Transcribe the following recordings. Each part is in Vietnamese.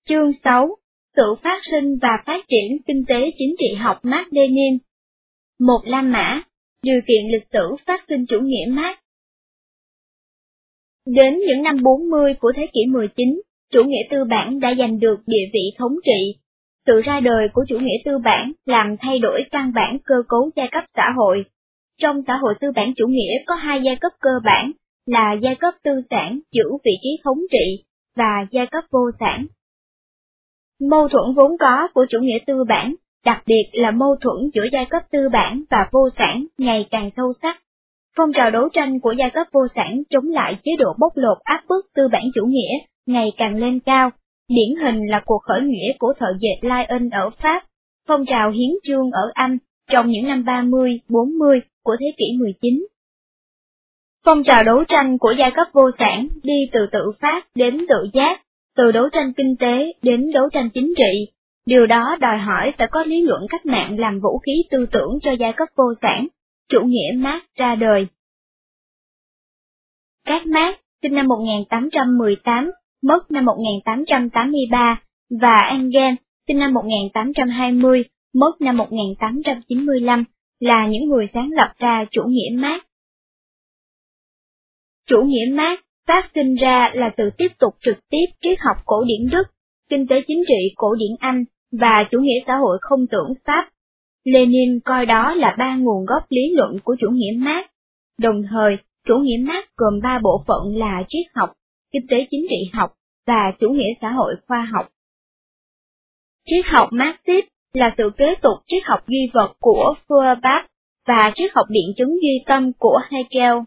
Chương 6. Sự phát sinh và phát triển kinh tế chính trị học Mác Lênin. Một La Mã, điều kiện lịch sử phát sinh chủ nghĩa Mác. Đến những năm 40 của thế kỷ 19, chủ nghĩa tư bản đã giành được địa vị thống trị. Sự ra đời của chủ nghĩa tư bản làm thay đổi căn bản cơ cấu giai cấp xã hội. Trong xã hội tư bản chủ nghĩa có hai giai cấp cơ bản là giai cấp tư sản giữ vị trí thống trị và giai cấp vô sản. Mâu thuẫn vốn có của chủ nghĩa tư bản, đặc biệt là mâu thuẫn giữa giai cấp tư bản và vô sản ngày càng sâu sắc. Phong trào đấu tranh của giai cấp vô sản chống lại chế độ bóc lột áp bức tư bản chủ nghĩa ngày càng lên cao, điển hình là cuộc khởi nghĩa của thợ dệt Lyon ở Pháp, phong trào hiến chương ở Anh trong những năm 30-40 của thế kỷ 19. Phong trào đấu tranh của giai cấp vô sản đi từ tự phát đến tự giác, từ đấu tranh kinh tế đến đấu tranh chính trị. Điều đó đòi hỏi phải có lý luận cách mạng làm vũ khí tư tưởng cho giai cấp vô sản. Chủ nghĩa Mác ra đời. Các Mác, sinh năm 1818, mất năm 1883, và Engels, sinh năm 1820, mất năm 1895, là những người sáng lập ra chủ nghĩa Mác. Chủ nghĩa Mác phát sinh ra là sự tiếp tục trực tiếp triết học cổ điển Đức, kinh tế chính trị cổ điển Anh và chủ nghĩa xã hội không tưởng Pháp. Lenin coi đó là ba nguồn gốc lý luận của chủ nghĩa Mác. Đồng thời, chủ nghĩa Mác gồm ba bộ phận là triết học, kinh tế chính trị học và chủ nghĩa xã hội khoa học. Triết học Marxist là sự kế tục triết học duy vật của Feuerbach và triết học biện chứng duy tâm của Hegel.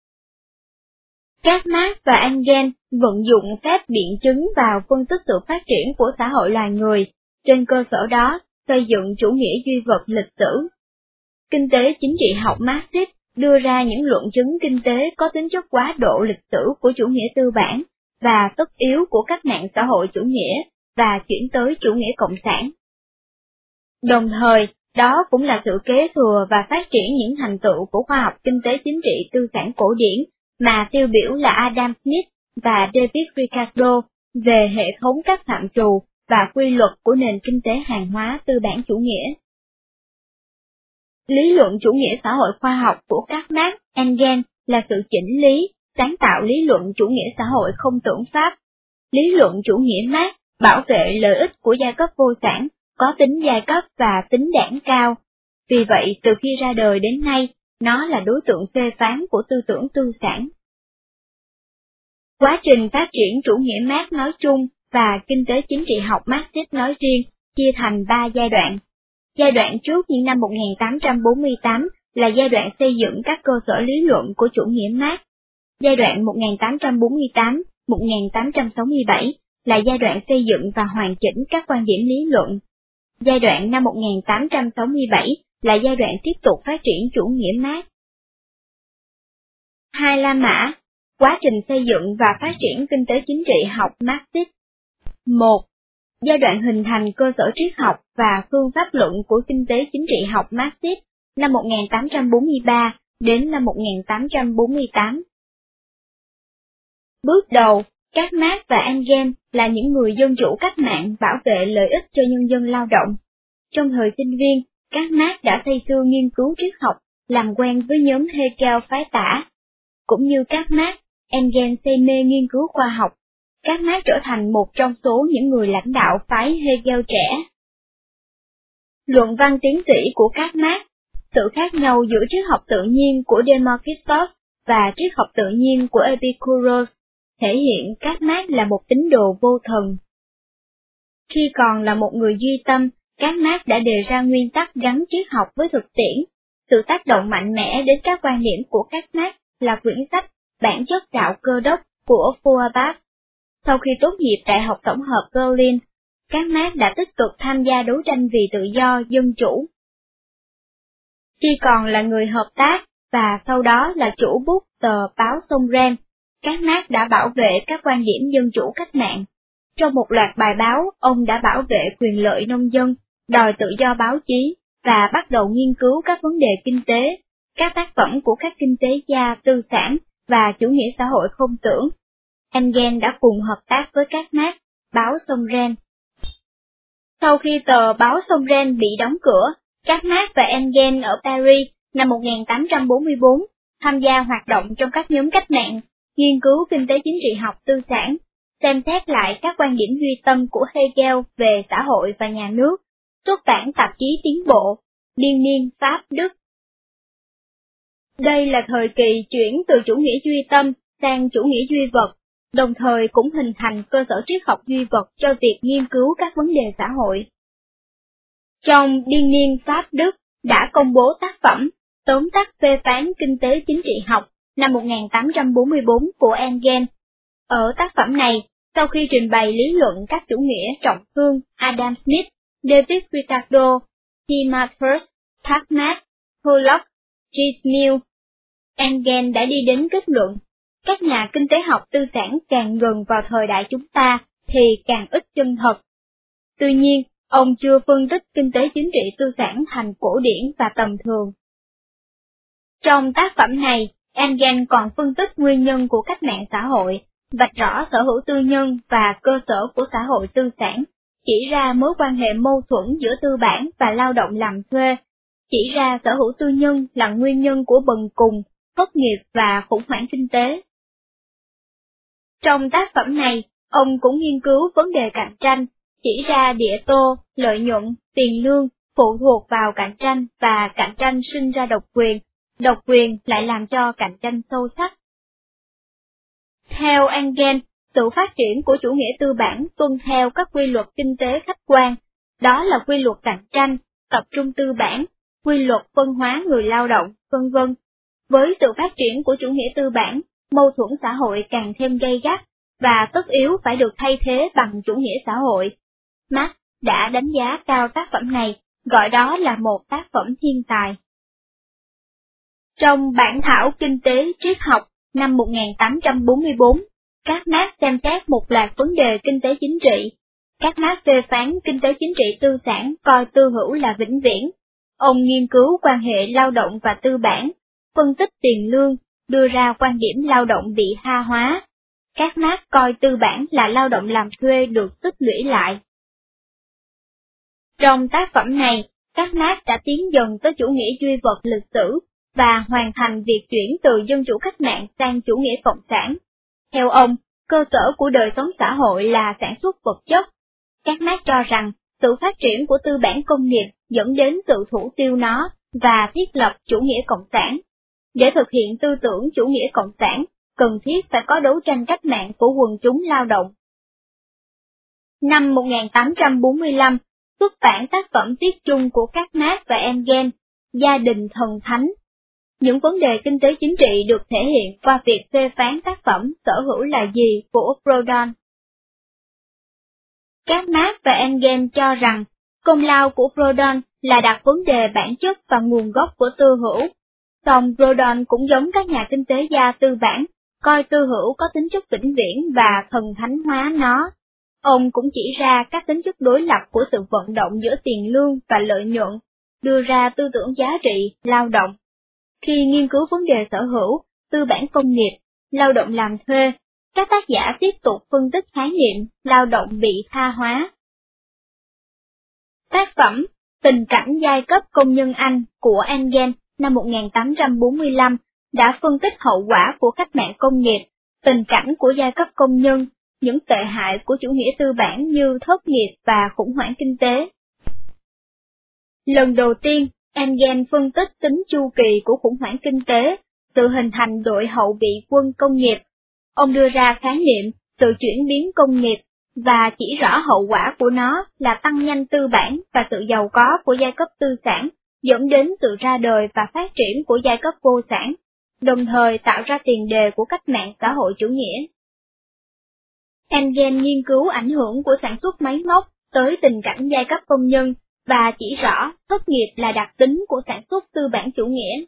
Các Marx và Engels vận dụng phép biện chứng vào phân tích sự phát triển của xã hội loài người, trên cơ sở đó xây dựng chủ nghĩa duy vật lịch sử. Kinh tế chính trị học Marxist đưa ra những luận chứng kinh tế có tính chất quá độ lịch sử của chủ nghĩa tư bản và tất yếu của cách mạng xã hội chủ nghĩa và chuyển tới chủ nghĩa cộng sản. Đồng thời, đó cũng là sự kế thừa và phát triển những thành tựu của khoa học kinh tế chính trị tư sản cổ điển mà tiêu biểu là Adam Smith và David Ricardo về hệ thống các phạm trù và quy luật của nền kinh tế hàng hóa tư bản chủ nghĩa. Lý luận chủ nghĩa xã hội khoa học của các Marx, Engels là sự chỉnh lý, sáng tạo lý luận chủ nghĩa xã hội không tưởng Pháp. Lý luận chủ nghĩa Marx bảo vệ lợi ích của giai cấp vô sản, có tính giai cấp và tính đảng cao. Vì vậy, từ khi ra đời đến nay, nó là đối tượng phê phán của tư tưởng tư sản. Quá trình phát triển chủ nghĩa Marx nói chung và kinh tế chính trị học Marxist nói riêng chia thành ba giai đoạn. Giai đoạn trước những năm 1848 là giai đoạn xây dựng các cơ sở lý luận của chủ nghĩa Marx. Giai đoạn 1848-1867 là giai đoạn xây dựng và hoàn chỉnh các quan điểm lý luận. Giai đoạn năm 1867 là giai đoạn tiếp tục phát triển chủ nghĩa Marx. Hai La Mã, quá trình xây dựng và phát triển kinh tế chính trị học Marxist. 1. Giai đoạn hình thành cơ sở triết học và phương pháp luận của kinh tế chính trị học Marxist năm 1843 đến năm 1848. Bước đầu, các Marx và Engels là những người dân chủ cách mạng bảo vệ lợi ích cho nhân dân lao động. Trong thời sinh viên, các Marx đã say sưa nghiên cứu triết học, làm quen với nhóm Hegel phái tả. Cũng như các Marx, Engels say mê nghiên cứu khoa học. Các Marx trở thành một trong số những người lãnh đạo phái Hegel trẻ. Luận văn tiến sĩ của các Marx, sự khác nhau giữa triết học tự nhiên của Democritus và triết học tự nhiên của Epicurus, thể hiện các Marx là một tín đồ vô thần. Khi còn là một người duy tâm, các Marx đã đề ra nguyên tắc gắn triết học với thực tiễn. Sự tác động mạnh mẽ đến các quan điểm của các Marx là quyển sách Bản chất đạo cơ đốc của Feuerbach. Sau khi tốt nghiệp Đại học Tổng hợp Berlin, các Marx đã tích cực tham gia đấu tranh vì tự do, dân chủ. Khi còn là người hợp tác, và sau đó là chủ bút tờ báo Sông Ren, các Marx đã bảo vệ các quan điểm dân chủ cách mạng. Trong một loạt bài báo, ông đã bảo vệ quyền lợi nông dân, đòi tự do báo chí, và bắt đầu nghiên cứu các vấn đề kinh tế, các tác phẩm của các kinh tế gia tư sản và chủ nghĩa xã hội không tưởng. Engels đã cùng hợp tác với các Marx, báo Sông Ren, Sau khi tờ báo Somren bị đóng cửa, các Marx và Engels ở Paris năm 1844 tham gia hoạt động trong các nhóm cách mạng, nghiên cứu kinh tế chính trị học tư sản, xem xét lại các quan điểm duy tâm của Hegel về xã hội và nhà nước, xuất bản tạp chí Tiến bộ, Liên niên Pháp Đức. Đây là thời kỳ chuyển từ chủ nghĩa duy tâm sang chủ nghĩa duy vật, đồng thời cũng hình thành cơ sở triết học duy vật cho việc nghiên cứu các vấn đề xã hội. Trong Liên niên Pháp Đức đã công bố tác phẩm Tóm tắt phê phán kinh tế chính trị học năm 1844 của Engels. Ở tác phẩm này, sau khi trình bày lý luận các chủ nghĩa trọng thương Adam Smith, David Ricardo, T. Malthus, Karl Marx, Pollock, G. Mill, Engels đã đi đến kết luận, các nhà kinh tế học tư sản càng gần vào thời đại chúng ta thì càng ít chân thật. Tuy nhiên, ông chưa phân tích kinh tế chính trị tư sản thành cổ điển và tầm thường. Trong tác phẩm này, Engels còn phân tích nguyên nhân của cách mạng xã hội, vạch rõ sở hữu tư nhân và cơ sở của xã hội tư sản, chỉ ra mối quan hệ mâu thuẫn giữa tư bản và lao động làm thuê, chỉ ra sở hữu tư nhân là nguyên nhân của bần cùng, thất nghiệp và khủng hoảng kinh tế. Trong tác phẩm này, ông cũng nghiên cứu vấn đề cạnh tranh, chỉ ra địa tô, lợi nhuận, tiền lương phụ thuộc vào cạnh tranh và cạnh tranh sinh ra độc quyền lại làm cho cạnh tranh sâu sắc. Theo Engels, sự phát triển của chủ nghĩa tư bản tuân theo các quy luật kinh tế khách quan, đó là quy luật cạnh tranh, tập trung tư bản, quy luật phân hóa người lao động, v.v. Với sự phát triển của chủ nghĩa tư bản, mâu thuẫn xã hội càng thêm gay gắt, và tất yếu phải được thay thế bằng chủ nghĩa xã hội. Marx đã đánh giá cao tác phẩm này, gọi đó là một tác phẩm thiên tài. Trong bản thảo Kinh tế triết học năm 1844, các Marx xem xét một loạt vấn đề kinh tế chính trị. Các Marx phê phán kinh tế chính trị tư sản coi tư hữu là vĩnh viễn. Ông nghiên cứu quan hệ lao động và tư bản, phân tích tiền lương, đưa ra quan điểm lao động bị tha hóa. Các Marx coi tư bản là lao động làm thuê được tích lũy lại. Trong tác phẩm này, các Marx đã tiến dần tới chủ nghĩa duy vật lịch sử và hoàn thành việc chuyển từ dân chủ cách mạng sang chủ nghĩa cộng sản. Theo ông, cơ sở của đời sống xã hội là sản xuất vật chất. Các Marx cho rằng, sự phát triển của tư bản công nghiệp dẫn đến sự thủ tiêu nó và thiết lập chủ nghĩa cộng sản. Để thực hiện tư tưởng chủ nghĩa cộng sản, cần thiết phải có đấu tranh cách mạng của quần chúng lao động. Năm 1845, xuất bản tác phẩm viết chung của các Marx và Engels, Gia đình thần thánh. Những vấn đề kinh tế chính trị được thể hiện qua việc phê phán tác phẩm Sở hữu là gì của Proudhon. Các Marx và Engels cho rằng, công lao của Proudhon là đặt vấn đề bản chất và nguồn gốc của tư hữu. Song Proudhon cũng giống các nhà kinh tế gia tư bản, coi tư hữu có tính chất vĩnh viễn và thần thánh hóa nó. Ông cũng chỉ ra các tính chất đối lập của sự vận động giữa tiền lương và lợi nhuận, đưa ra tư tưởng giá trị, lao động. Khi nghiên cứu vấn đề sở hữu, tư bản công nghiệp, lao động làm thuê, các tác giả tiếp tục phân tích khái niệm lao động bị tha hóa. Tác phẩm Tình cảnh giai cấp công nhân Anh của Engels năm 1845 đã phân tích hậu quả của cách mạng công nghiệp, tình cảnh của giai cấp công nhân, những tệ hại của chủ nghĩa tư bản như thất nghiệp và khủng hoảng kinh tế. Lần đầu tiên, Engels phân tích tính chu kỳ của khủng hoảng kinh tế, sự hình thành đội hậu bị quân công nghiệp. Ông đưa ra khái niệm sự chuyển biến công nghiệp và chỉ rõ hậu quả của nó là tăng nhanh tư bản và sự giàu có của giai cấp tư sản, dẫn đến sự ra đời và phát triển của giai cấp vô sản, đồng thời tạo ra tiền đề của cách mạng xã hội chủ nghĩa. Engels nghiên cứu ảnh hưởng của sản xuất máy móc tới tình cảnh giai cấp công nhân và chỉ rõ thất nghiệp là đặc tính của sản xuất tư bản chủ nghĩa.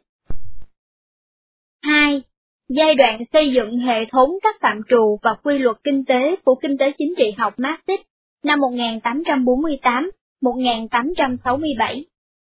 2. Giai đoạn xây dựng hệ thống các phạm trù và quy luật kinh tế của kinh tế chính trị học Marxist năm 1848-1867.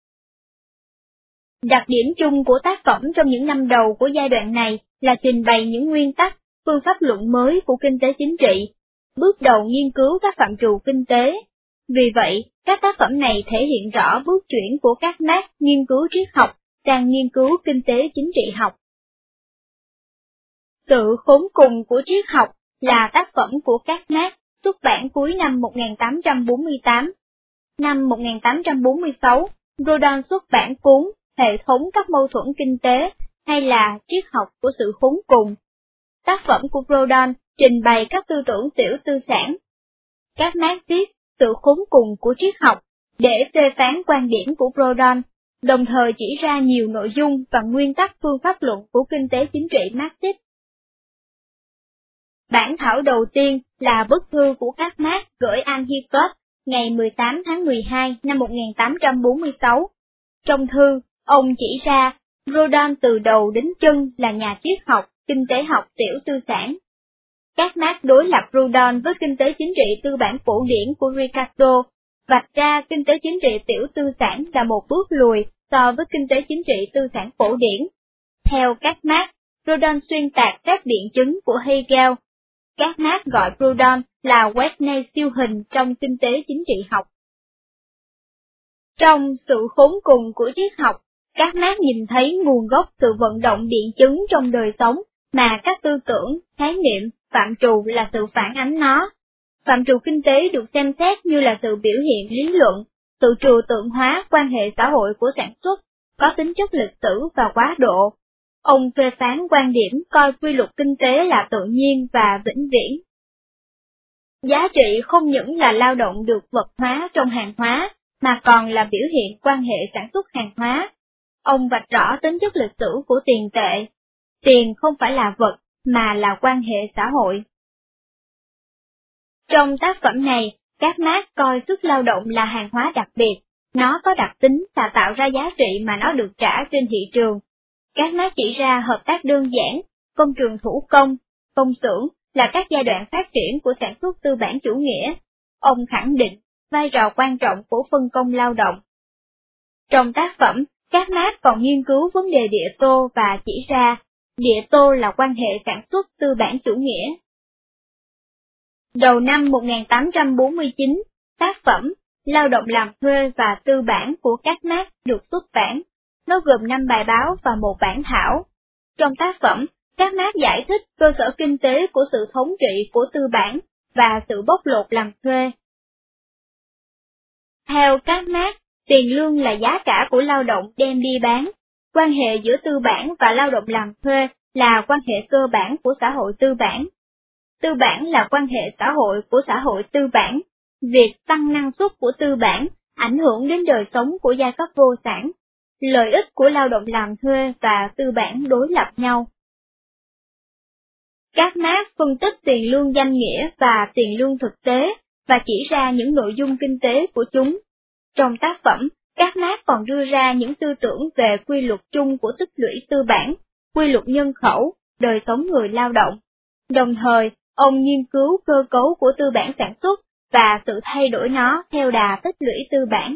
Đặc điểm chung của tác phẩm trong những năm đầu của giai đoạn này là trình bày những nguyên tắc, phương pháp luận mới của kinh tế chính trị, bước đầu nghiên cứu các phạm trù kinh tế, Vì vậy, các tác phẩm này thể hiện rõ bước chuyển của các Marx nghiên cứu triết học sang nghiên cứu kinh tế chính trị học. Sự khốn cùng của triết học là tác phẩm của các Marx, xuất bản cuối năm 1848. Năm 1846, Proudhon xuất bản cuốn Hệ thống các mâu thuẫn kinh tế, hay là Triết học của sự khốn cùng. Tác phẩm của Proudhon trình bày các tư tưởng tiểu tư sản. Các Marx viết sự khốn cùng của triết học để phê phán quan điểm của Proudhon, đồng thời chỉ ra nhiều nội dung và nguyên tắc phương pháp luận của kinh tế chính trị Marxist. Bản thảo đầu tiên là bức thư của các Marx gửi Anne Hickok ngày 18 tháng 12 năm 1846. Trong thư, ông chỉ ra, Proudhon từ đầu đến chân là nhà triết học, kinh tế học tiểu tư sản. Các Marx đối lập Proudhon với kinh tế chính trị tư bản cổ điển của Ricardo, vạch ra kinh tế chính trị tiểu tư sản là một bước lùi so với kinh tế chính trị tư sản cổ điển. Theo các Marx, Proudhon xuyên tạc các biện chứng của Hegel. Các Marx gọi Proudhon là Wesney siêu hình trong kinh tế chính trị học. Trong sự khốn cùng của triết học, các Marx nhìn thấy nguồn gốc sự vận động biện chứng trong đời sống mà các tư tưởng, khái niệm, phạm trù là sự phản ánh nó. Phạm trù kinh tế được xem xét như là sự biểu hiện lý luận, sự trừu tượng hóa quan hệ xã hội của sản xuất, có tính chất lịch sử và quá độ. Ông phê phán quan điểm coi quy luật kinh tế là tự nhiên và vĩnh viễn. Giá trị không những là lao động được vật hóa trong hàng hóa, mà còn là biểu hiện quan hệ sản xuất hàng hóa. Ông vạch rõ tính chất lịch sử của tiền tệ. Tiền không phải là vật, mà là quan hệ xã hội. Trong tác phẩm này, các Marx coi sức lao động là hàng hóa đặc biệt, nó có đặc tính là tạo ra giá trị mà nó được trả trên thị trường. Các Marx chỉ ra hợp tác đơn giản, công trường thủ công, công xưởng là các giai đoạn phát triển của sản xuất tư bản chủ nghĩa. Ông khẳng định vai trò quan trọng của phân công lao động. Trong tác phẩm, các Marx còn nghiên cứu vấn đề địa tô và chỉ ra, địa tô là quan hệ sản xuất tư bản chủ nghĩa. Đầu năm 1849, tác phẩm Lao động làm thuê và tư bản của các Marx được xuất bản. Nó gồm 5 bài báo và một bản thảo. Trong tác phẩm, các Marx giải thích cơ sở kinh tế của sự thống trị của tư bản và sự bóc lột làm thuê. Theo các Marx, tiền lương là giá cả của lao động đem đi bán. Quan hệ giữa tư bản và lao động làm thuê là quan hệ cơ bản của xã hội tư bản. Tư bản là quan hệ xã hội của xã hội tư bản. Việc tăng năng suất của tư bản ảnh hưởng đến đời sống của giai cấp vô sản. Lợi ích của lao động làm thuê và tư bản đối lập nhau. Các Marx phân tích tiền lương danh nghĩa và tiền lương thực tế, và chỉ ra những nội dung kinh tế của chúng. Trong tác phẩm, các Marx còn đưa ra những tư tưởng về quy luật chung của tích lũy tư bản, quy luật nhân khẩu, đời sống người lao động. Đồng thời, ông nghiên cứu cơ cấu của tư bản sản xuất và sự thay đổi nó theo đà tích lũy tư bản.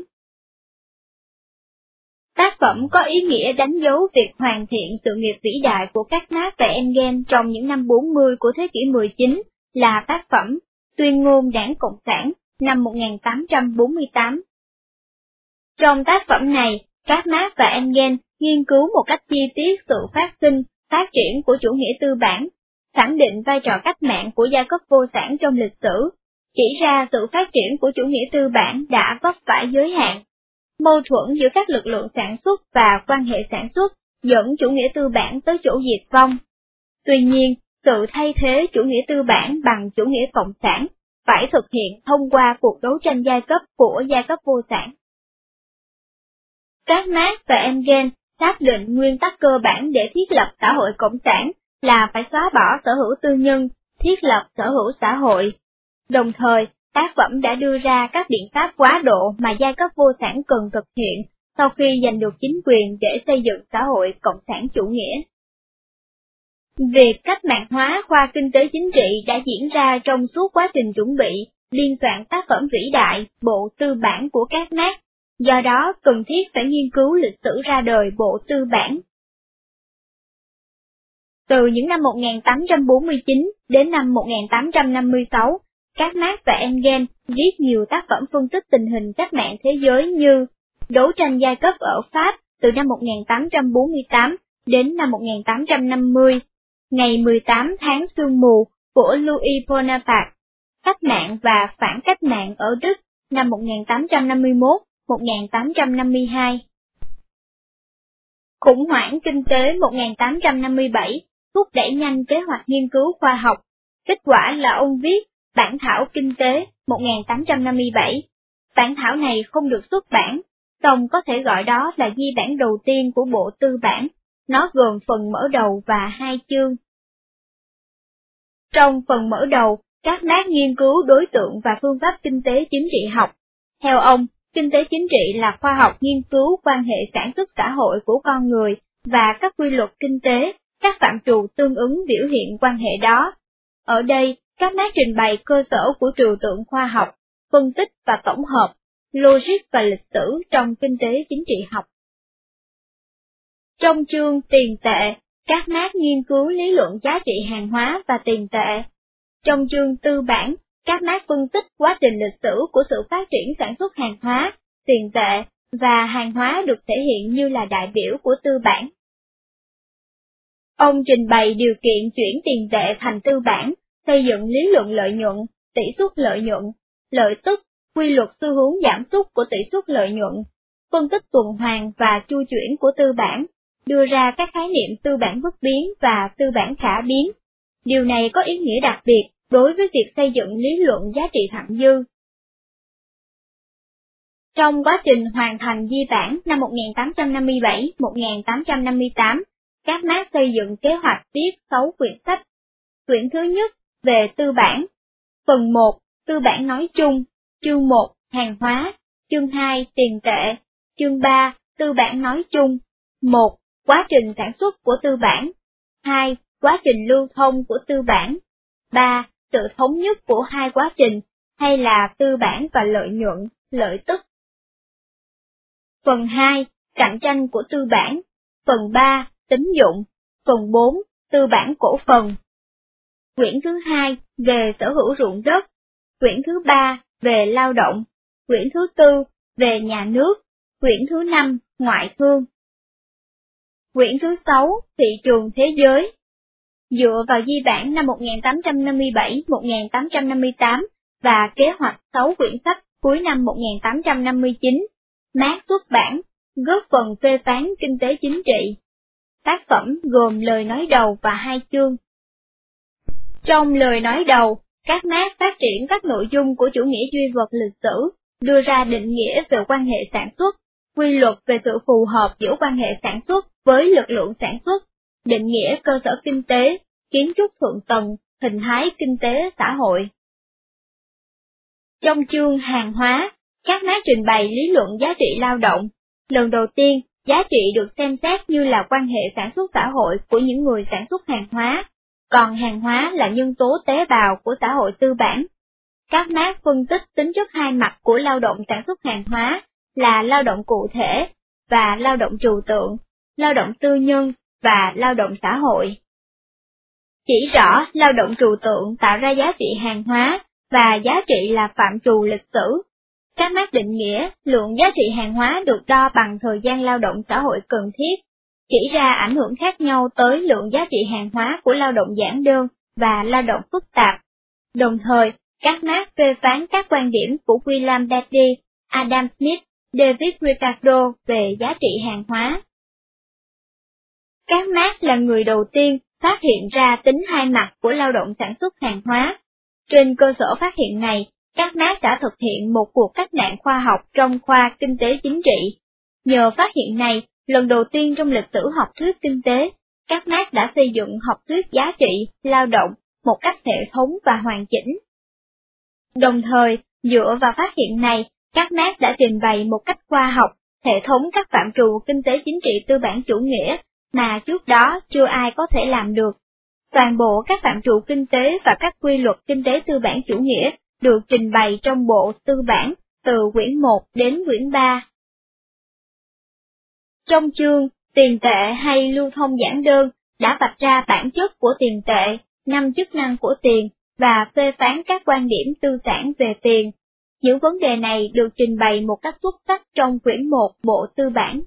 Tác phẩm có ý nghĩa đánh dấu việc hoàn thiện sự nghiệp vĩ đại của các Marx và Engels trong những năm 40 của thế kỷ 19 là tác phẩm Tuyên ngôn Đảng Cộng sản năm 1848. Trong tác phẩm này, các Marx và Engels nghiên cứu một cách chi tiết sự phát sinh, phát triển của chủ nghĩa tư bản, khẳng định vai trò cách mạng của giai cấp vô sản trong lịch sử, chỉ ra sự phát triển của chủ nghĩa tư bản đã vấp phải giới hạn. Mâu thuẫn giữa các lực lượng sản xuất và quan hệ sản xuất dẫn chủ nghĩa tư bản tới chỗ diệt vong. Tuy nhiên, sự thay thế chủ nghĩa tư bản bằng chủ nghĩa cộng sản phải thực hiện thông qua cuộc đấu tranh giai cấp của giai cấp vô sản. Các Marx và Engels xác định nguyên tắc cơ bản để thiết lập xã hội cộng sản là phải xóa bỏ sở hữu tư nhân, thiết lập sở hữu xã hội. Đồng thời, tác phẩm đã đưa ra các biện pháp quá độ mà giai cấp vô sản cần thực hiện sau khi giành được chính quyền để xây dựng xã hội cộng sản chủ nghĩa. Việc cách mạng hóa khoa kinh tế chính trị đã diễn ra trong suốt quá trình chuẩn bị, biên soạn tác phẩm vĩ đại, Bộ Tư bản của các Marx, do đó cần thiết phải nghiên cứu lịch sử ra đời Bộ Tư bản. Từ những năm 1849 đến năm 1856, các Marx và Engels viết nhiều tác phẩm phân tích tình hình cách mạng thế giới như Đấu tranh giai cấp ở Pháp từ năm 1848 đến năm 1850, Ngày 18 tháng sương mù của Louis Bonaparte, Cách mạng và phản cách mạng ở Đức năm 1851-1852. Khủng hoảng kinh tế 1857 thúc đẩy nhanh kế hoạch nghiên cứu khoa học. Kết quả là ông viết Bản thảo Kinh tế 1857. Bản thảo này không được xuất bản, song có thể gọi đó là di bản đầu tiên của Bộ Tư bản. Nó gồm phần mở đầu và 2 chương. Trong phần mở đầu, các Marx nghiên cứu đối tượng và phương pháp kinh tế chính trị học. Theo ông, kinh tế chính trị là khoa học nghiên cứu quan hệ sản xuất xã hội của con người và các quy luật kinh tế, các phạm trù tương ứng biểu hiện quan hệ đó. Ở đây, các Marx trình bày cơ sở của trừu tượng khoa học, phân tích và tổng hợp, logic và lịch sử trong kinh tế chính trị học. Trong chương tiền tệ, các Marx nghiên cứu lý luận giá trị hàng hóa và tiền tệ. Trong chương tư bản, các Marx phân tích quá trình lịch sử của sự phát triển sản xuất hàng hóa, tiền tệ, và hàng hóa được thể hiện như là đại biểu của tư bản. Ông trình bày điều kiện chuyển tiền tệ thành tư bản, xây dựng lý luận lợi nhuận, tỷ suất lợi nhuận, lợi tức, quy luật xu hướng giảm sút của tỷ suất lợi nhuận, phân tích tuần hoàn và chu chuyển của tư bản, đưa ra các khái niệm tư bản bất biến và tư bản khả biến. Điều này có ý nghĩa đặc biệt đối với việc xây dựng lý luận giá trị thặng dư. Trong quá trình hoàn thành di bản năm 1857-1858, các Marx xây dựng kế hoạch viết 6 quyển sách. Quyển thứ nhất về tư bản. Phần 1, tư bản nói chung, chương 1, hàng hóa, chương 2, tiền tệ, chương 3, tư bản nói chung. 1. Quá trình sản xuất của tư bản. 2. Quá trình lưu thông của tư bản. 3. Sự thống nhất của hai quá trình, hay là tư bản và lợi nhuận, lợi tức. Phần 2. Cạnh tranh của tư bản. Phần 3. Tín dụng. Phần 4. Tư bản cổ phần. Quyển thứ 2 về sở hữu ruộng đất. Quyển thứ 3 về lao động. Quyển thứ 4 về nhà nước. Quyển thứ 5 ngoại thương. Quyển thứ 6 thị trường thế giới. Dựa vào di bản năm 1857-1858 và kế hoạch 6 quyển sách cuối năm 1859, Marx xuất bản, góp phần phê phán kinh tế chính trị. Tác phẩm gồm lời nói đầu và 2 chương. Trong lời nói đầu, các Marx phát triển các nội dung của chủ nghĩa duy vật lịch sử, đưa ra định nghĩa về quan hệ sản xuất, quy luật về sự phù hợp giữa quan hệ sản xuất với lực lượng sản xuất, định nghĩa cơ sở kinh tế, kiến trúc thượng tầng, hình thái kinh tế xã hội. Trong chương hàng hóa, các Marx trình bày lý luận giá trị lao động. Lần đầu tiên, giá trị được xem xét như là quan hệ sản xuất xã hội của những người sản xuất hàng hóa, còn hàng hóa là nhân tố tế bào của xã hội tư bản. Các Marx phân tích tính chất hai mặt của lao động sản xuất hàng hóa là lao động cụ thể và lao động trừu tượng, lao động tư nhân và lao động xã hội. Chỉ rõ lao động trừu tượng tạo ra giá trị hàng hóa và giá trị là phạm trù lịch sử. Các Marx định nghĩa lượng giá trị hàng hóa được đo bằng thời gian lao động xã hội cần thiết, chỉ ra ảnh hưởng khác nhau tới lượng giá trị hàng hóa của lao động giản đơn và lao động phức tạp. Đồng thời, các Marx phê phán các quan điểm của William Beatty, Adam Smith, David Ricardo về giá trị hàng hóa. Các Marx là người đầu tiên phát hiện ra tính hai mặt của lao động sản xuất hàng hóa. Trên cơ sở phát hiện này, các Marx đã thực hiện một cuộc cách mạng khoa học trong khoa kinh tế chính trị. Nhờ phát hiện này, lần đầu tiên trong lịch sử học thuyết kinh tế, các Marx đã xây dựng học thuyết giá trị, lao động, một cách hệ thống và hoàn chỉnh. Đồng thời, dựa vào phát hiện này, các Marx đã trình bày một cách khoa học, hệ thống các phạm trù kinh tế chính trị tư bản chủ nghĩa mà trước đó chưa ai có thể làm được. Toàn bộ các phạm trù kinh tế và các quy luật kinh tế tư bản chủ nghĩa được trình bày trong bộ tư bản từ quyển 1 đến quyển 3. Trong chương tiền tệ hay lưu thông giản đơn đã vạch ra bản chất của tiền tệ, 5 chức năng của tiền, và phê phán các quan điểm tư sản về tiền. Những vấn đề này được trình bày một cách xuất sắc trong quyển 1 Bộ Tư bản.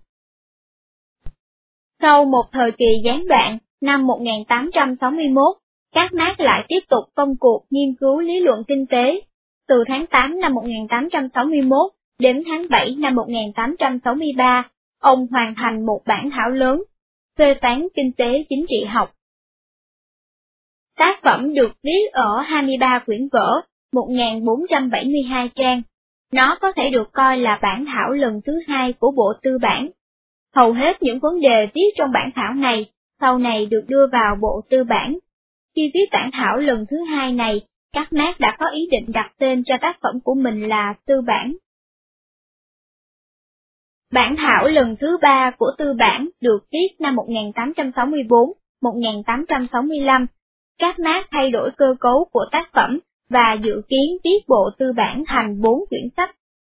Sau một thời kỳ gián đoạn, năm 1861, các Marx lại tiếp tục công cuộc nghiên cứu lý luận kinh tế. Từ tháng 8 năm 1861 đến tháng 7 năm 1863, ông hoàn thành một bản thảo lớn, phê phán kinh tế chính trị học. Tác phẩm được viết ở 23 quyển vở, 1472 trang. Nó có thể được coi là bản thảo lần thứ 2 của Bộ Tư bản. Hầu hết những vấn đề viết trong bản thảo này, sau này được đưa vào Bộ Tư bản. Khi viết bản thảo lần thứ 2 này, các Marx đã có ý định đặt tên cho tác phẩm của mình là Tư bản. Bản thảo lần thứ 3 của Tư bản được viết năm 1864-1865. Các Marx thay đổi cơ cấu của tác phẩm và dự kiến viết Bộ Tư bản thành 4 quyển sách.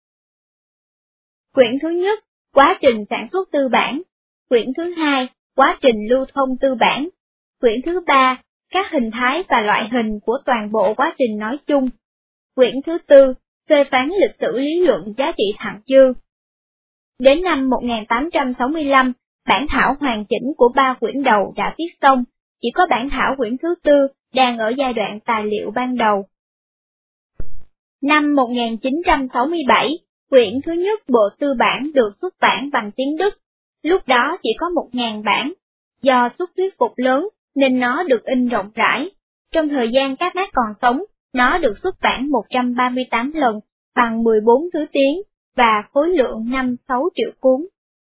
Quyển thứ nhất, Quá trình sản xuất tư bản. Quyển thứ hai, Quá trình lưu thông tư bản. Quyển thứ ba, Các hình thái và loại hình của toàn bộ quá trình nói chung. Quyển thứ tư, Phê phán lịch sử lý luận giá trị thặng dư. Đến năm 1865, bản thảo hoàn chỉnh của 3 quyển đầu đã viết xong, chỉ có bản thảo quyển thứ tư đang ở giai đoạn tài liệu ban đầu. Năm 1967, quyển thứ nhất Bộ Tư bản được xuất bản bằng tiếng Đức, lúc đó chỉ có 1000 bản. Do sức thuyết phục lớn nên nó được in rộng rãi. Trong thời gian các Marx còn sống, nó được xuất bản 138 lần, bằng 14 thứ tiếng, và khối lượng 5-6 triệu cuốn.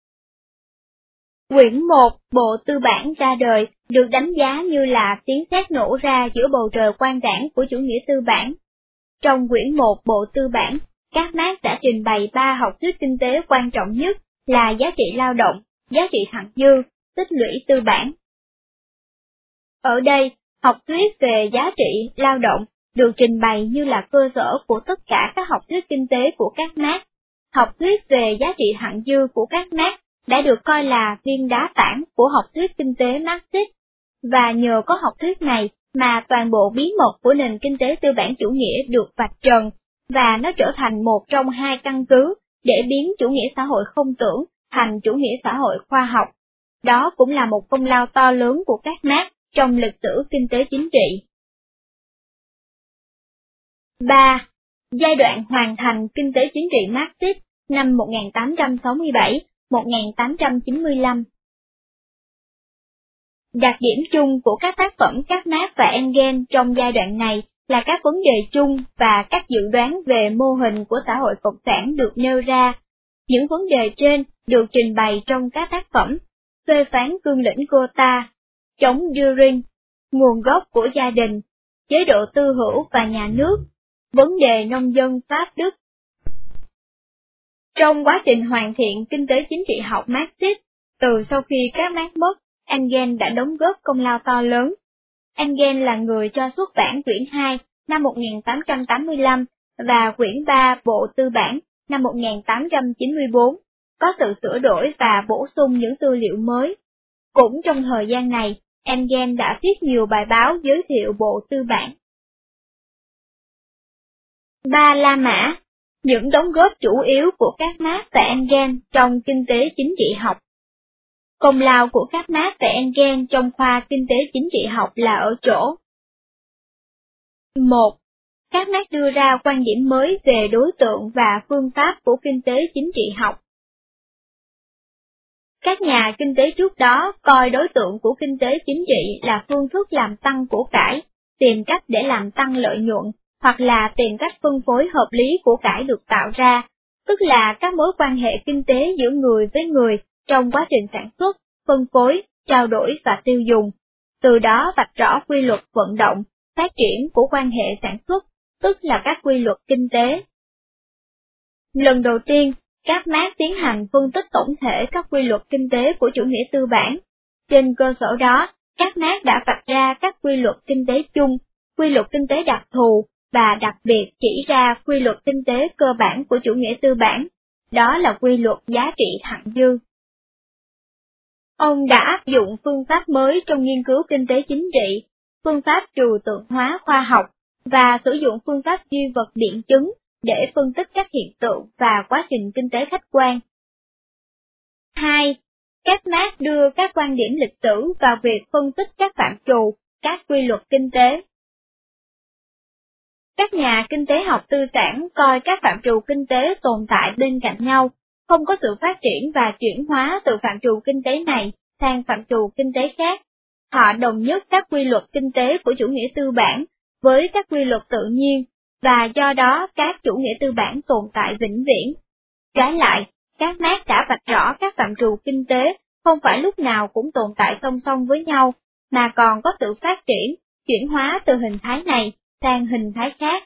Quyển 1 Bộ Tư bản ra đời được đánh giá như là tiếng sét nổ ra giữa bầu trời quang đãng của chủ nghĩa tư bản. Trong quyển 1 Bộ Tư bản, các Marx đã trình bày 3 học thuyết kinh tế quan trọng nhất là giá trị lao động, giá trị thặng dư, tích lũy tư bản. Ở đây, học thuyết về giá trị lao động được trình bày như là cơ sở của tất cả các học thuyết kinh tế của các Marx. Học thuyết về giá trị thặng dư của các Marx đã được coi là viên đá tảng của học thuyết kinh tế Marxist, và nhờ có học thuyết này mà toàn bộ bí mật của nền kinh tế tư bản chủ nghĩa được vạch trần, và nó trở thành một trong 2 căn cứ để biến chủ nghĩa xã hội không tưởng thành chủ nghĩa xã hội khoa học. Đó cũng là một công lao to lớn của các Marx trong lịch sử kinh tế chính trị. 3. Giai đoạn hoàn thành kinh tế chính trị Marxist năm 1867-1895. Đặc điểm chung của các tác phẩm các Marx và Engels trong giai đoạn này là các vấn đề chung và các dự đoán về mô hình của xã hội cộng sản được nêu ra. Những vấn đề trên được trình bày trong các tác phẩm: phê phán cương lĩnh Gotha, chống Dühring, nguồn gốc của gia đình, chế độ tư hữu và nhà nước, vấn đề nông dân Pháp Đức. Trong quá trình hoàn thiện kinh tế chính trị học Marxist, từ sau khi các Marx mất, Engels đã đóng góp công lao to lớn. Engels là người cho xuất bản quyển 2 năm 1885 và quyển 3 Bộ Tư bản năm 1894, có sự sửa đổi và bổ sung những tư liệu mới. Cũng trong thời gian này, Engels đã viết nhiều bài báo giới thiệu Bộ Tư bản. 3. La Mã, những đóng góp chủ yếu của các Marx và Engels trong kinh tế chính trị học. Công lao của các Marx và Engels trong khoa kinh tế chính trị học là ở chỗ: 1. Các Marx đưa ra quan điểm mới về đối tượng và phương pháp của kinh tế chính trị học. Các nhà kinh tế trước đó coi đối tượng của kinh tế chính trị là phương thức làm tăng của cải, tìm cách để làm tăng lợi nhuận, hoặc là tìm cách phân phối hợp lý của cải được tạo ra, tức là các mối quan hệ kinh tế giữa người với người trong quá trình sản xuất, phân phối, trao đổi và tiêu dùng. Từ đó vạch rõ quy luật vận động, phát triển của quan hệ sản xuất, tức là các quy luật kinh tế. Lần đầu tiên, các Marx tiến hành phân tích tổng thể các quy luật kinh tế của chủ nghĩa tư bản. Trên cơ sở đó, các Marx đã vạch ra các quy luật kinh tế chung, quy luật kinh tế đặc thù, và đặc biệt chỉ ra quy luật kinh tế cơ bản của chủ nghĩa tư bản, đó là quy luật giá trị thặng dư. Ông đã áp dụng phương pháp mới trong nghiên cứu kinh tế chính trị, phương pháp trừu tượng hóa khoa học, và sử dụng phương pháp duy vật biện chứng để phân tích các hiện tượng và quá trình kinh tế khách quan. 2. Các Marx đưa các quan điểm lịch sử vào việc phân tích các phạm trù, các quy luật kinh tế. Các nhà kinh tế học tư sản coi các phạm trù kinh tế tồn tại bên cạnh nhau, không có sự phát triển và chuyển hóa từ phạm trù kinh tế này sang phạm trù kinh tế khác. Họ đồng nhất các quy luật kinh tế của chủ nghĩa tư bản với các quy luật tự nhiên, và do đó các chủ nghĩa tư bản tồn tại vĩnh viễn. Trái lại, các Marx đã vạch rõ các phạm trù kinh tế không phải lúc nào cũng tồn tại song song với nhau, mà còn có sự phát triển, chuyển hóa từ hình thái này sang hình thái khác.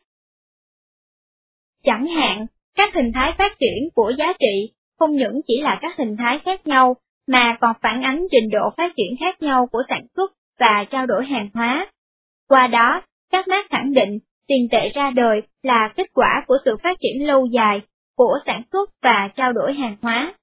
Chẳng hạn, các hình thái phát triển của giá trị không những chỉ là các hình thái khác nhau, mà còn phản ánh trình độ phát triển khác nhau của sản xuất và trao đổi hàng hóa. Qua đó, các Marx khẳng định tiền tệ ra đời là kết quả của sự phát triển lâu dài của sản xuất và trao đổi hàng hóa.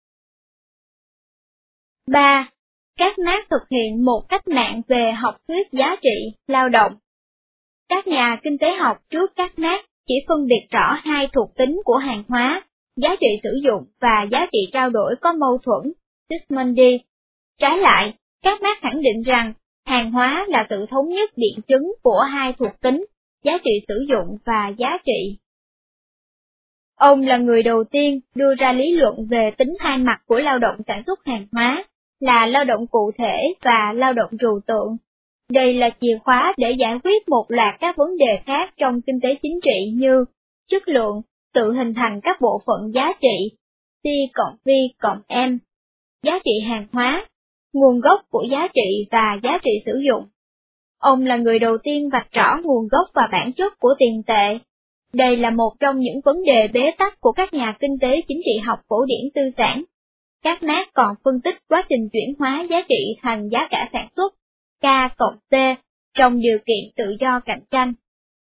3. Các Marx thực hiện một cách mạng về học thuyết giá trị, lao động. Các nhà kinh tế học trước các Marx chỉ phân biệt rõ hai thuộc tính của hàng hóa, giá trị sử dụng và giá trị trao đổi có mâu thuẫn, Sismondi. Trái lại, các Marx khẳng định rằng hàng hóa là sự thống nhất biện chứng của hai thuộc tính, giá trị sử dụng và giá trị. Ông là người đầu tiên đưa ra lý luận về tính hai mặt của lao động sản xuất hàng hóa, là lao động cụ thể và lao động trừu tượng. Đây là chìa khóa để giải quyết một loạt các vấn đề khác trong kinh tế chính trị như chất lượng, tự hình thành các bộ phận giá trị, C cộng V cộng M, giá trị hàng hóa, nguồn gốc của giá trị và giá trị sử dụng. Ông là người đầu tiên vạch rõ nguồn gốc và bản chất của tiền tệ. Đây là một trong những vấn đề bế tắc của các nhà kinh tế chính trị học cổ điển tư sản. Các Marx còn phân tích quá trình chuyển hóa giá trị thành giá cả sản xuất, K cộng T, trong điều kiện tự do cạnh tranh.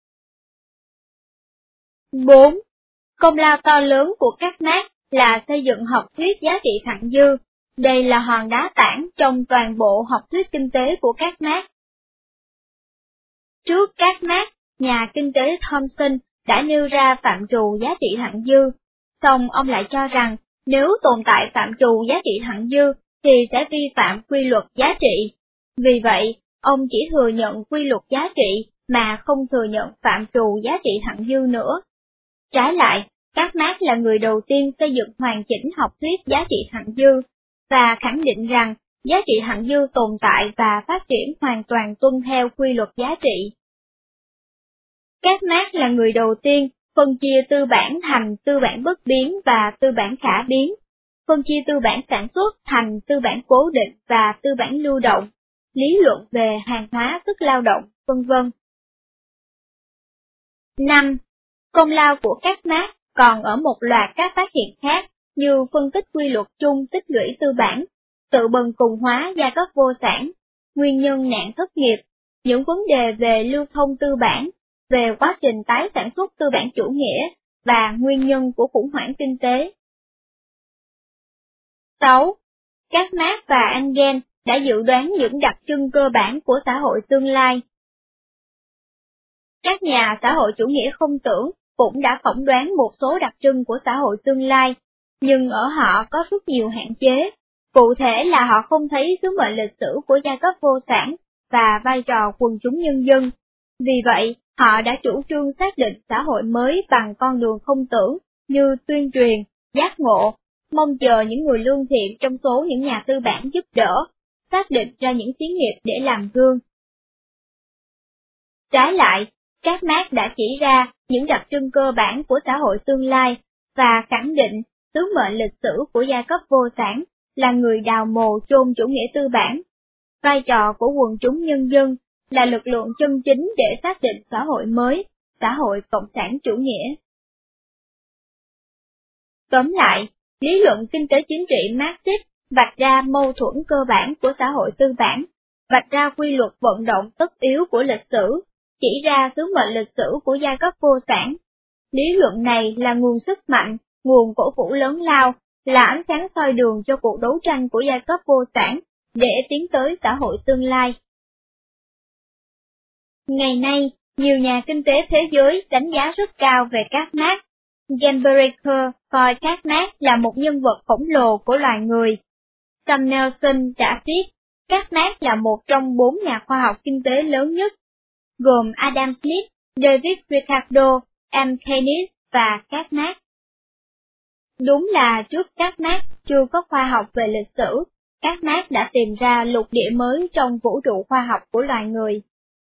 4. Công lao to lớn của các Marx là xây dựng học thuyết giá trị thặng dư. Đây là hòn đá tảng trong toàn bộ học thuyết kinh tế của các Marx. Trước các Marx, nhà kinh tế Thomson đã nêu ra phạm trù giá trị thặng dư, song ông lại cho rằng nếu tồn tại phạm trù giá trị thặng dư thì sẽ vi phạm quy luật giá trị. Vì vậy, ông chỉ thừa nhận quy luật giá trị mà không thừa nhận phạm trù giá trị thặng dư nữa. Trái lại, các Marx là người đầu tiên xây dựng hoàn chỉnh học thuyết giá trị thặng dư, và khẳng định rằng giá trị thặng dư tồn tại và phát triển hoàn toàn tuân theo quy luật giá trị. Các Marx là người đầu tiên phân chia tư bản thành tư bản bất biến và tư bản khả biến, phân chia tư bản sản xuất thành tư bản cố định và tư bản lưu động, lý luận về hàng hóa tức lao động, v.v. 5. Công lao của các Marx còn ở một loạt các phát hiện khác như phân tích quy luật chung tích lũy tư bản, tự bần cùng hóa giai cấp vô sản, nguyên nhân nạn thất nghiệp, những vấn đề về lưu thông tư bản, về quá trình tái sản xuất tư bản chủ nghĩa và nguyên nhân của khủng hoảng kinh tế. 6. Các Marx và Engels đã dự đoán những đặc trưng cơ bản của xã hội tương lai. Các nhà xã hội chủ nghĩa không tưởng cũng đã phỏng đoán một số đặc trưng của xã hội tương lai, nhưng ở họ có rất nhiều hạn chế. Cụ thể là họ không thấy sứ mệnh lịch sử của giai cấp vô sản và vai trò quần chúng nhân dân. Vì vậy, họ đã chủ trương xác định xã hội mới bằng con đường không tưởng như tuyên truyền, giác ngộ, mong chờ những người lương thiện trong số những nhà tư bản giúp đỡ, xác định ra những xí nghiệp để làm gương. Trái lại, các Marx đã chỉ ra những đặc trưng cơ bản của xã hội tương lai và khẳng định sứ mệnh lịch sử của giai cấp vô sản là người đào mồ chôn chủ nghĩa tư bản. Vai trò của quần chúng nhân dân là lực lượng chân chính để xác định xã hội mới, xã hội cộng sản chủ nghĩa. Tóm lại, lý luận kinh tế chính trị Marxist vạch ra mâu thuẫn cơ bản của xã hội tư bản, vạch ra quy luật vận động tất yếu của lịch sử, chỉ ra sứ mệnh lịch sử của giai cấp vô sản. Lý luận này là nguồn sức mạnh, nguồn cổ vũ lớn lao, là ánh sáng soi đường cho cuộc đấu tranh của giai cấp vô sản để tiến tới xã hội tương lai. Ngày nay, Nhiều nhà kinh tế thế giới đánh giá rất cao về các Marx. Gambraker coi các Marx là một nhân vật khổng lồ của loài người. Samuelson đã viết, các Marx là một trong 4 nhà khoa học kinh tế lớn nhất, gồm Adam Smith, David Ricardo, M. Keynes và các Marx. Đúng là trước các Marx chưa có khoa học về lịch sử, các Marx đã tìm ra lục địa mới trong vũ trụ khoa học của loài người.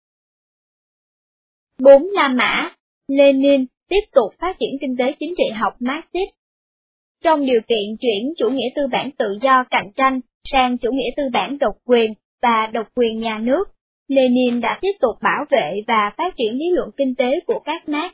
4 La Mã, Lenin tiếp tục phát triển kinh tế chính trị học Marxist. Trong điều kiện chuyển chủ nghĩa tư bản tự do cạnh tranh sang chủ nghĩa tư bản độc quyền và độc quyền nhà nước, Lenin đã tiếp tục bảo vệ và phát triển lý luận kinh tế của các Marx.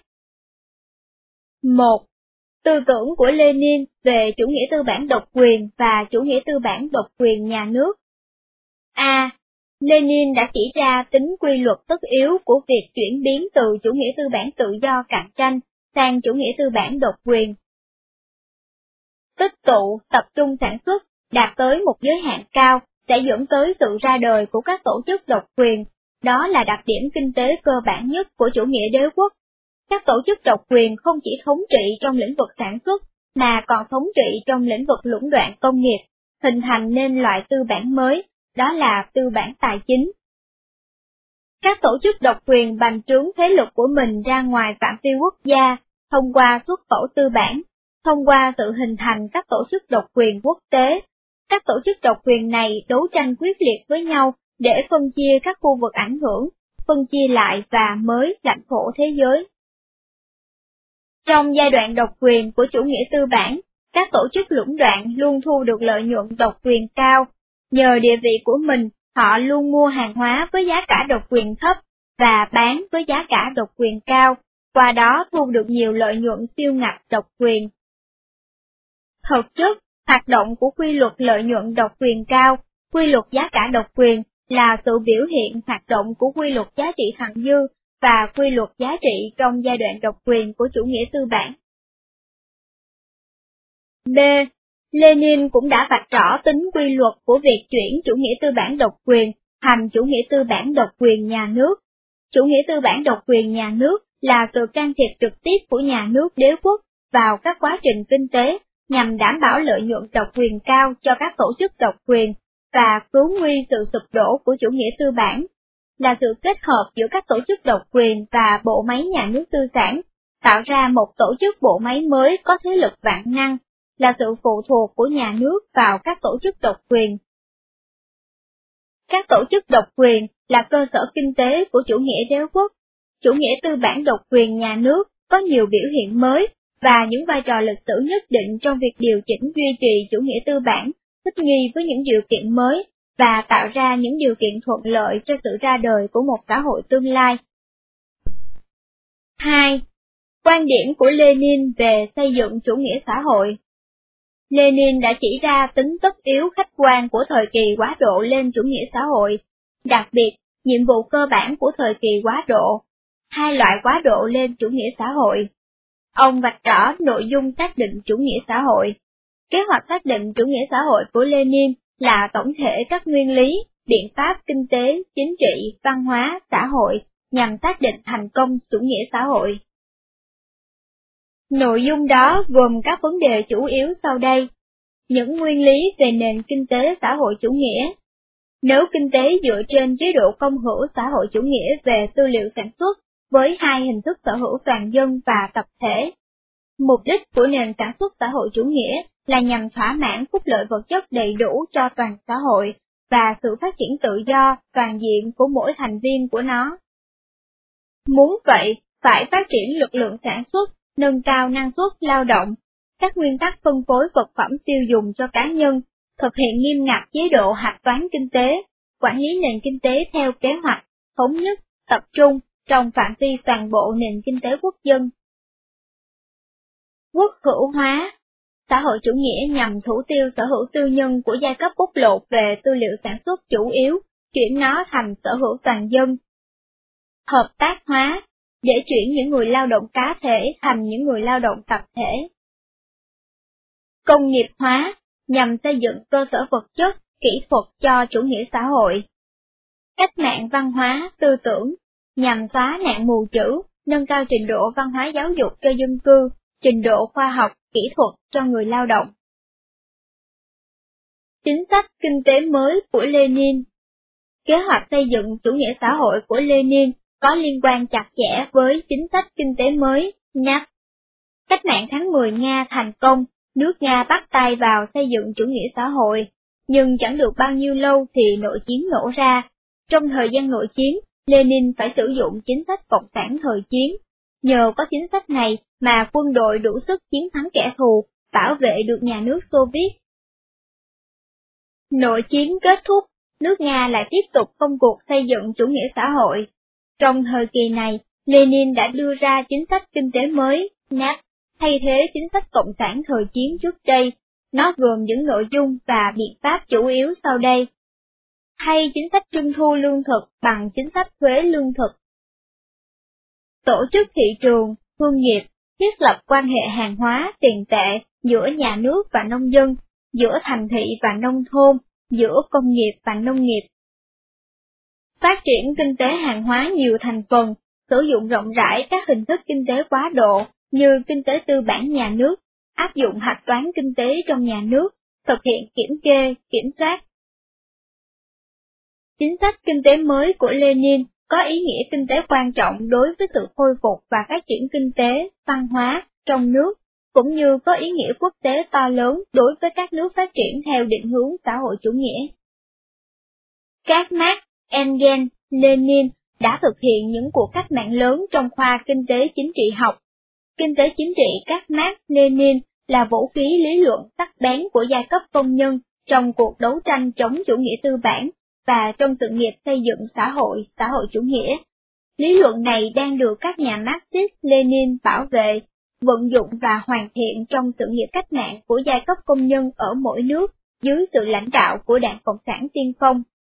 1. Tư tưởng của Lenin về chủ nghĩa tư bản độc quyền và chủ nghĩa tư bản độc quyền nhà nước. A. Lenin đã chỉ ra tính quy luật tất yếu của việc chuyển biến từ chủ nghĩa tư bản tự do cạnh tranh sang chủ nghĩa tư bản độc quyền. Tích tụ, tập trung sản xuất, đạt tới một giới hạn cao, sẽ dẫn tới sự ra đời của các tổ chức độc quyền, đó là đặc điểm kinh tế cơ bản nhất của chủ nghĩa đế quốc. Các tổ chức độc quyền không chỉ thống trị trong lĩnh vực sản xuất, mà còn thống trị trong lĩnh vực lũng đoạn công nghiệp, hình thành nên loại tư bản mới, đó là tư bản tài chính. Các tổ chức độc quyền bành trướng thế lực của mình ra ngoài phạm vi quốc gia, thông qua xuất khẩu tư bản, thông qua sự hình thành các tổ chức độc quyền quốc tế. Các tổ chức độc quyền này đấu tranh quyết liệt với nhau để phân chia các khu vực ảnh hưởng, phân chia lại và mới lãnh thổ thế giới. Trong giai đoạn độc quyền của chủ nghĩa tư bản, các tổ chức lũng đoạn luôn thu được lợi nhuận độc quyền cao. Nhờ địa vị của mình, họ luôn mua hàng hóa với giá cả độc quyền thấp và bán với giá cả độc quyền cao, qua đó thu được nhiều lợi nhuận siêu ngạch độc quyền. Thực chất, hoạt động của quy luật lợi nhuận độc quyền cao, quy luật giá cả độc quyền là sự biểu hiện hoạt động của quy luật giá trị thặng dư và quy luật giá trị trong giai đoạn độc quyền của chủ nghĩa tư bản. B. Lenin cũng đã vạch rõ tính quy luật của việc chuyển chủ nghĩa tư bản độc quyền thành chủ nghĩa tư bản độc quyền nhà nước. Chủ nghĩa tư bản độc quyền nhà nước là sự can thiệp trực tiếp của nhà nước đế quốc vào các quá trình kinh tế nhằm đảm bảo lợi nhuận độc quyền cao cho các tổ chức độc quyền và cứu nguy sự sụp đổ của chủ nghĩa tư bản, là sự kết hợp giữa các tổ chức độc quyền và bộ máy nhà nước tư sản, tạo ra một tổ chức bộ máy mới có thế lực vạn năng, là sự phụ thuộc của nhà nước vào các tổ chức độc quyền. Các tổ chức độc quyền là cơ sở kinh tế của chủ nghĩa đế quốc. Chủ nghĩa tư bản độc quyền nhà nước có nhiều biểu hiện mới và những vai trò lịch sử nhất định trong việc điều chỉnh duy trì chủ nghĩa tư bản, thích nghi với những điều kiện mới và tạo ra những điều kiện thuận lợi cho sự ra đời của một xã hội tương lai. 2. Quan điểm của Lenin về xây dựng chủ nghĩa xã hội. Lenin đã chỉ ra tính tất yếu khách quan của thời kỳ quá độ lên chủ nghĩa xã hội, đặc biệt, nhiệm vụ cơ bản của thời kỳ quá độ, hai loại quá độ lên chủ nghĩa xã hội. Ông vạch rõ nội dung xác định chủ nghĩa xã hội. Kế hoạch xác định chủ nghĩa xã hội của Lenin là tổng thể các nguyên lý, biện pháp kinh tế, chính trị, văn hóa, xã hội, nhằm xác định thành công chủ nghĩa xã hội. Nội dung đó gồm các vấn đề chủ yếu sau đây. Những nguyên lý về nền kinh tế xã hội chủ nghĩa. Nếu kinh tế dựa trên chế độ công hữu xã hội chủ nghĩa về tư liệu sản xuất, với hai hình thức sở hữu toàn dân và tập thể. Mục đích của nền sản xuất xã hội chủ nghĩa là nhằm thỏa mãn phúc lợi vật chất đầy đủ cho toàn xã hội và sự phát triển tự do, toàn diện của mỗi thành viên của nó. Muốn vậy, phải phát triển lực lượng sản xuất, nâng cao năng suất lao động, các nguyên tắc phân phối vật phẩm tiêu dùng cho cá nhân, thực hiện nghiêm ngặt chế độ hạch toán kinh tế, quản lý nền kinh tế theo kế hoạch, thống nhất, tập trung, trong phạm vi toàn bộ nền kinh tế quốc dân. Quốc hữu hóa. Xã hội chủ nghĩa nhằm thủ tiêu sở hữu tư nhân của giai cấp bóc lột về tư liệu sản xuất chủ yếu, chuyển nó thành sở hữu toàn dân. Hợp tác hóa. Để chuyển những người lao động cá thể thành những người lao động tập thể. Công nghiệp hóa. Nhằm xây dựng cơ sở vật chất, kỹ thuật cho chủ nghĩa xã hội. Cách mạng văn hóa, tư tưởng. nhằm xóa nạn mù chữ, nâng cao trình độ văn hóa giáo dục cho dân cư, trình độ khoa học, kỹ thuật cho người lao động. Chính sách kinh tế mới của Lenin. Kế hoạch xây dựng chủ nghĩa xã hội của Lenin có liên quan chặt chẽ với chính sách kinh tế mới, NAP. Cách mạng tháng 10 Nga thành công, nước Nga bắt tay vào xây dựng chủ nghĩa xã hội, nhưng chẳng được bao nhiêu lâu thì nội chiến nổ ra. Trong thời gian nội chiến, Lenin phải sử dụng chính sách cộng sản thời chiến. Nhờ có chính sách này mà quân đội đủ sức chiến thắng kẻ thù, bảo vệ được nhà nước Xô Viết. Nội chiến kết thúc, nước Nga lại tiếp tục công cuộc xây dựng chủ nghĩa xã hội. Trong thời kỳ này, Lenin đã đưa ra chính sách kinh tế mới, NAP, thay thế chính sách cộng sản thời chiến trước đây. Nó gồm những nội dung và biện pháp chủ yếu sau đây. Thay chính sách trưng thu lương thực bằng chính sách thuế lương thực. Tổ chức thị trường, thương nghiệp, thiết lập quan hệ hàng hóa, tiền tệ giữa nhà nước và nông dân, giữa thành thị và nông thôn, giữa công nghiệp và nông nghiệp. Phát triển kinh tế hàng hóa nhiều thành phần, sử dụng rộng rãi các hình thức kinh tế quá độ như kinh tế tư bản nhà nước, áp dụng hạch toán kinh tế trong nhà nước, thực hiện kiểm kê, kiểm soát. Chính sách kinh tế mới của Lenin có ý nghĩa kinh tế quan trọng đối với sự khôi phục và phát triển kinh tế, văn hóa trong nước, cũng như có ý nghĩa quốc tế to lớn đối với các nước phát triển theo định hướng xã hội chủ nghĩa. Các Marx, Engels, Lenin đã thực hiện những cuộc cách mạng lớn trong khoa kinh tế chính trị học. Kinh tế chính trị các Marx, Lenin là vũ khí lý luận sắc bén của giai cấp công nhân trong cuộc đấu tranh chống chủ nghĩa tư bản và trong sự nghiệp xây dựng xã hội chủ nghĩa. Lý luận này đang được các nhà Marxist Lenin bảo vệ, vận dụng và hoàn thiện trong sự nghiệp cách mạng của giai cấp công nhân ở mỗi nước dưới sự lãnh đạo của Đảng Cộng sản tiên phong.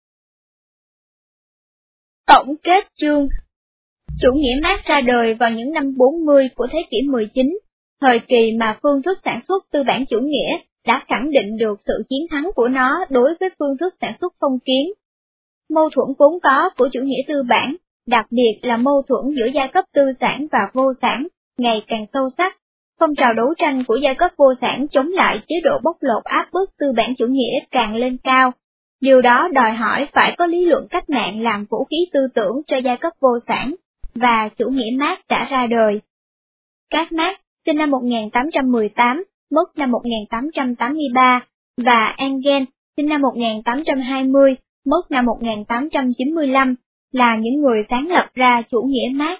Tổng kết chương. Chủ nghĩa Mác ra đời vào những năm 40 của thế kỷ 19, thời kỳ mà phương thức sản xuất tư bản chủ nghĩa đã khẳng định được sự chiến thắng của nó đối với phương thức sản xuất phong kiến. Mâu thuẫn vốn có của chủ nghĩa tư bản, đặc biệt là mâu thuẫn giữa giai cấp tư sản và vô sản, ngày càng sâu sắc. Phong trào đấu tranh của giai cấp vô sản chống lại chế độ bóc lột áp bức tư bản chủ nghĩa càng lên cao. Điều đó đòi hỏi phải có lý luận cách mạng làm vũ khí tư tưởng cho giai cấp vô sản, và chủ nghĩa Mác đã ra đời. Các Marx, sinh năm 1818, mất năm 1883, và Engels, sinh năm 1820, mất năm 1895, là những người sáng lập ra chủ nghĩa Mác.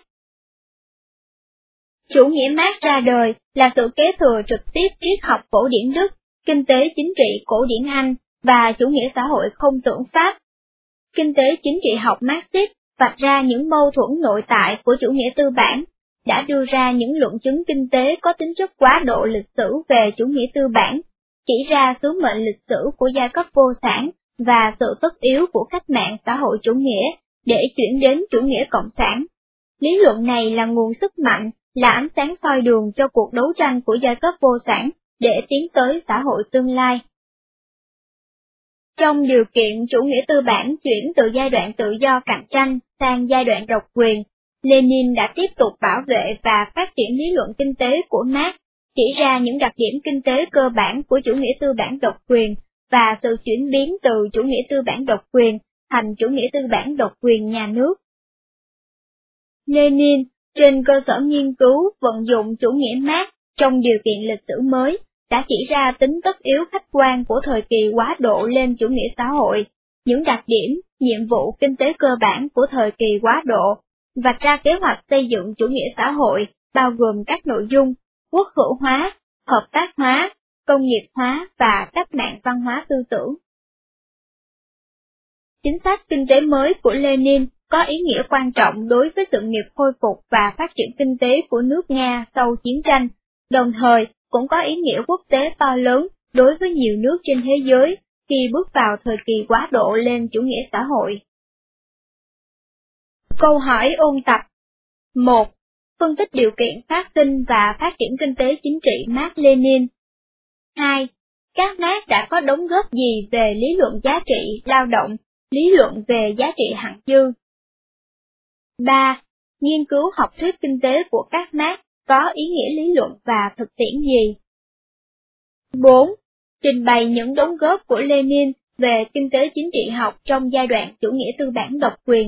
Chủ nghĩa Mác ra đời là sự kế thừa trực tiếp triết học cổ điển Đức, kinh tế chính trị cổ điển Anh, và chủ nghĩa xã hội không tưởng Pháp. Kinh tế chính trị học Marxist vạch ra những mâu thuẫn nội tại của chủ nghĩa tư bản, đã đưa ra những luận chứng kinh tế có tính chất quá độ lịch sử về chủ nghĩa tư bản, chỉ ra sứ mệnh lịch sử của giai cấp vô sản và sự tất yếu của cách mạng xã hội chủ nghĩa để chuyển đến chủ nghĩa cộng sản. Lý luận này là nguồn sức mạnh, là ánh sáng soi đường cho cuộc đấu tranh của giai cấp vô sản để tiến tới xã hội tương lai. Trong điều kiện chủ nghĩa tư bản chuyển từ giai đoạn tự do cạnh tranh sang giai đoạn độc quyền, Lenin đã tiếp tục bảo vệ và phát triển lý luận kinh tế của Marx, chỉ ra những đặc điểm kinh tế cơ bản của chủ nghĩa tư bản độc quyền và sự chuyển biến từ chủ nghĩa tư bản độc quyền thành chủ nghĩa tư bản độc quyền nhà nước. Lenin, trên cơ sở nghiên cứu vận dụng chủ nghĩa Marx trong điều kiện lịch sử mới, đã chỉ ra tính tất yếu khách quan của thời kỳ quá độ lên chủ nghĩa xã hội, những đặc điểm, nhiệm vụ kinh tế cơ bản của thời kỳ quá độ, vạch ra kế hoạch xây dựng chủ nghĩa xã hội bao gồm các nội dung quốc hữu hóa, hợp tác hóa, công nghiệp hóa và cách mạng văn hóa tư tưởng. Chính sách kinh tế mới của Lenin có ý nghĩa quan trọng đối với sự nghiệp khôi phục và phát triển kinh tế của nước Nga sau chiến tranh, đồng thời cũng có ý nghĩa quốc tế to lớn đối với nhiều nước trên thế giới khi bước vào thời kỳ quá độ lên chủ nghĩa xã hội. Câu hỏi ôn tập. 1. Phân tích điều kiện phát sinh và phát triển kinh tế chính trị Mác-Lênin. 2. Các Mác đã có đóng góp gì về lý luận giá trị lao động, lý luận về giá trị hạng dư? 3. Nghiên cứu học thuyết kinh tế của các Marx có ý nghĩa lý luận và thực tiễn gì? 4. Trình bày những đóng góp của Lenin về kinh tế chính trị học trong giai đoạn chủ nghĩa tư bản độc quyền.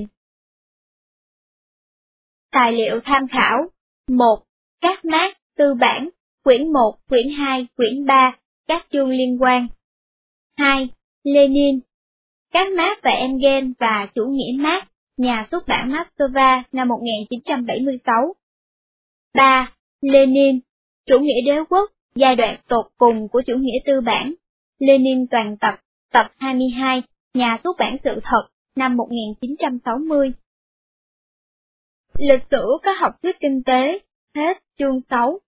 Tài liệu tham khảo: 1. Các Marx, Tư bản, quyển 1, quyển 2, quyển 3, các chương liên quan. 2. Lenin, các Marx và Engels và chủ nghĩa Marx, nhà xuất bản Moscow năm 1976. 3. Lenin, chủ nghĩa đế quốc, giai đoạn tột cùng của chủ nghĩa tư bản, Lenin toàn tập, tập 22, nhà xuất bản Sự thật, năm 1960. Lịch sử các học thuyết kinh tế, hết chương 6.